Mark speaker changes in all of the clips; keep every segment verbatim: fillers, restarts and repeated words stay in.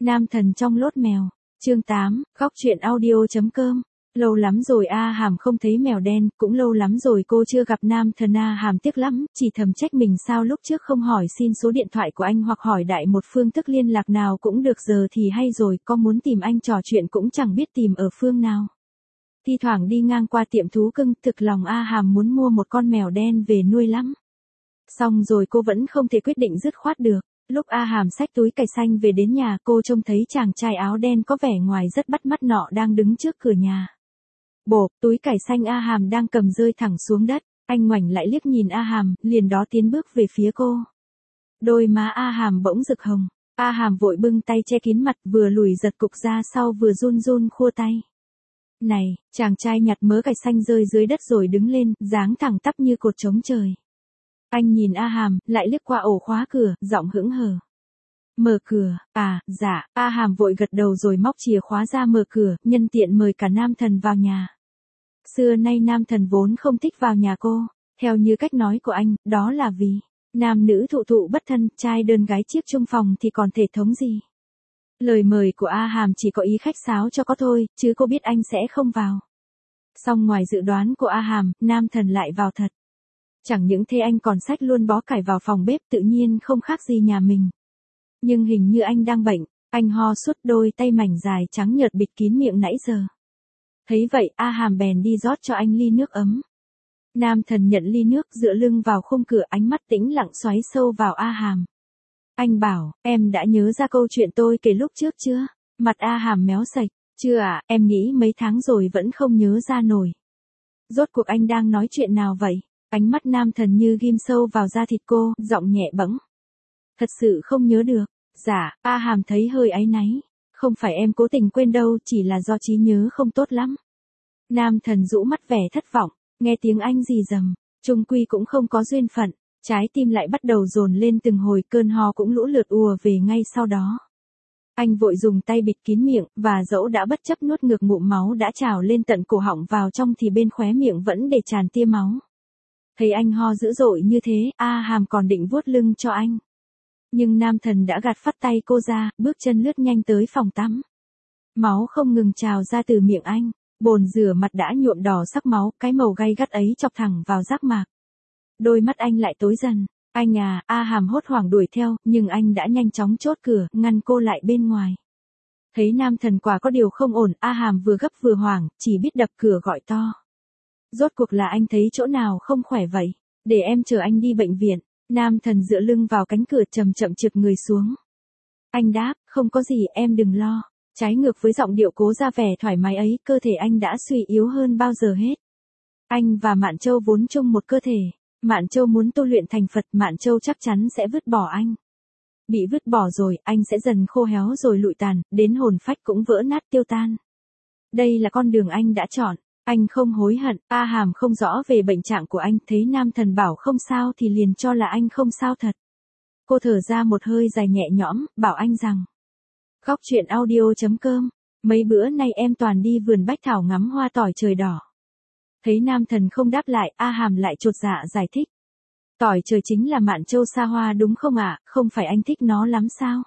Speaker 1: Nam thần trong lốt mèo. Chương tám, góc truyện audio.com. Lâu lắm rồi A Hàm không thấy mèo đen, cũng lâu lắm rồi cô chưa gặp nam thần. A Hàm tiếc lắm, chỉ thầm trách mình sao lúc trước không hỏi xin số điện thoại của anh hoặc hỏi đại một phương thức liên lạc nào cũng được, giờ thì hay rồi, có muốn tìm anh trò chuyện cũng chẳng biết tìm ở phương nào. Thi thoảng đi ngang qua tiệm thú cưng, thực lòng A Hàm muốn mua một con mèo đen về nuôi lắm. Xong rồi cô vẫn không thể quyết định dứt khoát được. Lúc A Hàm xách túi cải xanh về đến nhà, cô trông thấy chàng trai áo đen có vẻ ngoài rất bắt mắt nọ đang đứng trước cửa nhà. Bộp, túi cải xanh A Hàm đang cầm rơi thẳng xuống đất, anh ngoảnh lại liếc nhìn A Hàm, liền đó tiến bước về phía cô. Đôi má A Hàm bỗng rực hồng, A Hàm vội bưng tay che kín mặt, vừa lùi giật cục ra sau vừa run run khua tay. Này, chàng trai nhặt mớ cải xanh rơi dưới đất rồi đứng lên, dáng thẳng tắp như cột trống trời. Anh nhìn A Hàm, lại liếc qua ổ khóa cửa, giọng hững hờ. Mở cửa, à, dạ, A Hàm vội gật đầu rồi móc chìa khóa ra mở cửa, nhân tiện mời cả nam thần vào nhà. Xưa nay nam thần vốn không thích vào nhà cô, theo như cách nói của anh, đó là vì nam nữ thụ thụ bất thân, trai đơn gái chiếc chung phòng thì còn thể thống gì. Lời mời của A Hàm chỉ có ý khách sáo cho có thôi, chứ cô biết anh sẽ không vào. Song ngoài dự đoán của A Hàm, nam thần lại vào thật. Chẳng những thế anh còn xách luôn bó cải vào phòng bếp, tự nhiên không khác gì nhà mình. Nhưng hình như anh đang bệnh, anh ho sút, đôi tay mảnh dài trắng nhợt bịt kín miệng nãy giờ. Thấy vậy, A Hàm bèn đi rót cho anh ly nước ấm. Nam thần nhận ly nước, dựa lưng vào khung cửa, ánh mắt tĩnh lặng xoáy sâu vào A Hàm. Anh bảo, em đã nhớ ra câu chuyện tôi kể lúc trước chưa? Mặt A Hàm méo sạch, chưa ạ, à, em nghĩ mấy tháng rồi vẫn không nhớ ra nổi. Rốt cuộc anh đang nói chuyện nào vậy? Ánh mắt nam thần như ghim sâu vào da thịt cô, giọng nhẹ bẫng. Thật sự không nhớ được. Dạ, A Hàm thấy hơi áy náy. Không phải em cố tình quên đâu, chỉ là do trí nhớ không tốt lắm. Nam thần rũ mắt vẻ thất vọng, nghe tiếng anh rì rầm, chung quy cũng không có duyên phận, trái tim lại bắt đầu dồn lên từng hồi, cơn ho cũng lũ lượt ùa về ngay sau đó. Anh vội dùng tay bịt kín miệng, và dẫu đã bất chấp nuốt ngược ngụm máu đã trào lên tận cổ họng vào trong thì bên khóe miệng vẫn để tràn tia máu. Thấy anh ho dữ dội như thế, A Hàm còn định vuốt lưng cho anh. Nhưng nam thần đã gạt phắt tay cô ra, bước chân lướt nhanh tới phòng tắm. Máu không ngừng trào ra từ miệng anh, bồn rửa mặt đã nhuộm đỏ sắc máu, cái màu gay gắt ấy chọc thẳng vào giác mạc. Đôi mắt anh lại tối dần. Anh à, A Hàm hốt hoảng đuổi theo, nhưng anh đã nhanh chóng chốt cửa, ngăn cô lại bên ngoài. Thấy nam thần quả có điều không ổn, A Hàm vừa gấp vừa hoảng, chỉ biết đập cửa gọi to. Rốt cuộc là anh thấy chỗ nào không khỏe vậy? Để em chờ anh đi bệnh viện. Nam thần dựa lưng vào cánh cửa chậm chậm trượt người xuống. Anh đáp, không có gì, em đừng lo. Trái ngược với giọng điệu cố ra vẻ thoải mái ấy, cơ thể anh đã suy yếu hơn bao giờ hết. Anh và Mạn Châu vốn chung một cơ thể. Mạn Châu muốn tu luyện thành Phật, Mạn Châu chắc chắn sẽ vứt bỏ anh. Bị vứt bỏ rồi, anh sẽ dần khô héo rồi lụi tàn, đến hồn phách cũng vỡ nát tiêu tan. Đây là con đường anh đã chọn. Anh không hối hận. A Hàm không rõ về bệnh trạng của anh, thấy nam thần bảo không sao thì liền cho là anh không sao thật. Cô thở ra một hơi dài nhẹ nhõm, bảo anh rằng. Góc truyện audio.com. Mấy bữa nay em toàn đi vườn bách thảo ngắm hoa tỏi trời đỏ. Thấy nam thần không đáp lại, A Hàm lại chột dạ giải thích. Tỏi trời chính là Mạn Châu sa hoa đúng không ạ? À? Không phải anh thích nó lắm sao?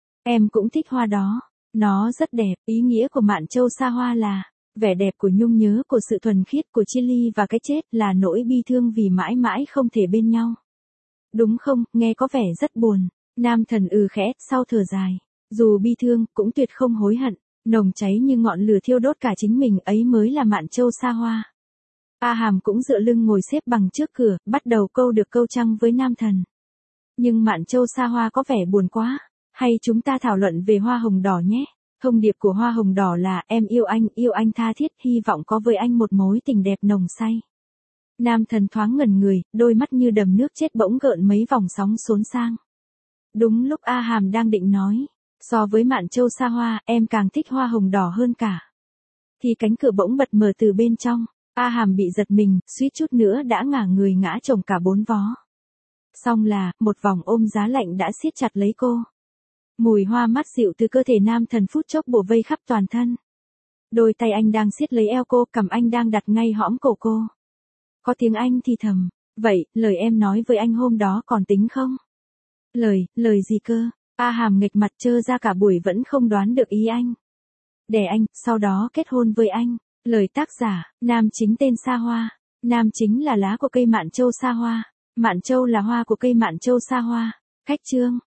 Speaker 1: Em cũng thích hoa đó. Nó rất đẹp. Ý nghĩa của Mạn Châu sa hoa là vẻ đẹp của nhung nhớ, của sự thuần khiết, của chia ly và cái chết, là nỗi bi thương vì mãi mãi không thể bên nhau. Đúng không? Nghe có vẻ rất buồn. Nam thần ừ khẽ, sau thở dài. Dù bi thương, cũng tuyệt không hối hận. Nồng cháy như ngọn lửa thiêu đốt cả chính mình, ấy mới là Mạn Châu sa hoa. A Hàm cũng dựa lưng ngồi xếp bằng trước cửa, bắt đầu câu được câu trăng với nam thần. Nhưng Mạn Châu sa hoa có vẻ buồn quá. Hay chúng ta thảo luận về hoa hồng đỏ nhé. Thông điệp của hoa hồng đỏ là, em yêu anh, yêu anh tha thiết, hy vọng có với anh một mối tình đẹp nồng say. Nam thần thoáng ngẩn người, đôi mắt như đầm nước chết bỗng gợn mấy vòng sóng xốn sang. Đúng lúc A Hàm đang định nói, so với Mạn Châu sa hoa, em càng thích hoa hồng đỏ hơn cả. Thì cánh cửa bỗng bật mở từ bên trong, A Hàm bị giật mình, suýt chút nữa đã ngả người ngã chồng cả bốn vó. Xong là, một vòng ôm giá lạnh đã siết chặt lấy cô. Mùi hoa mát dịu từ cơ thể nam thần phút chốc bủa vây khắp toàn thân. Đôi tay anh đang siết lấy eo cô, cằm anh đang đặt ngay hõm cổ cô. Có tiếng anh thì thầm, vậy, lời em nói với anh hôm đó còn tính không? Lời, lời gì cơ? A Hàm nghịch mặt trơ ra cả buổi vẫn không đoán được ý anh. Đẻ anh, sau đó kết hôn với anh. Lời tác giả, nam chính tên Sa Hoa. Nam chính là lá của cây mạn châu sa hoa. Mạn châu là hoa của cây mạn châu sa hoa. Cách chương.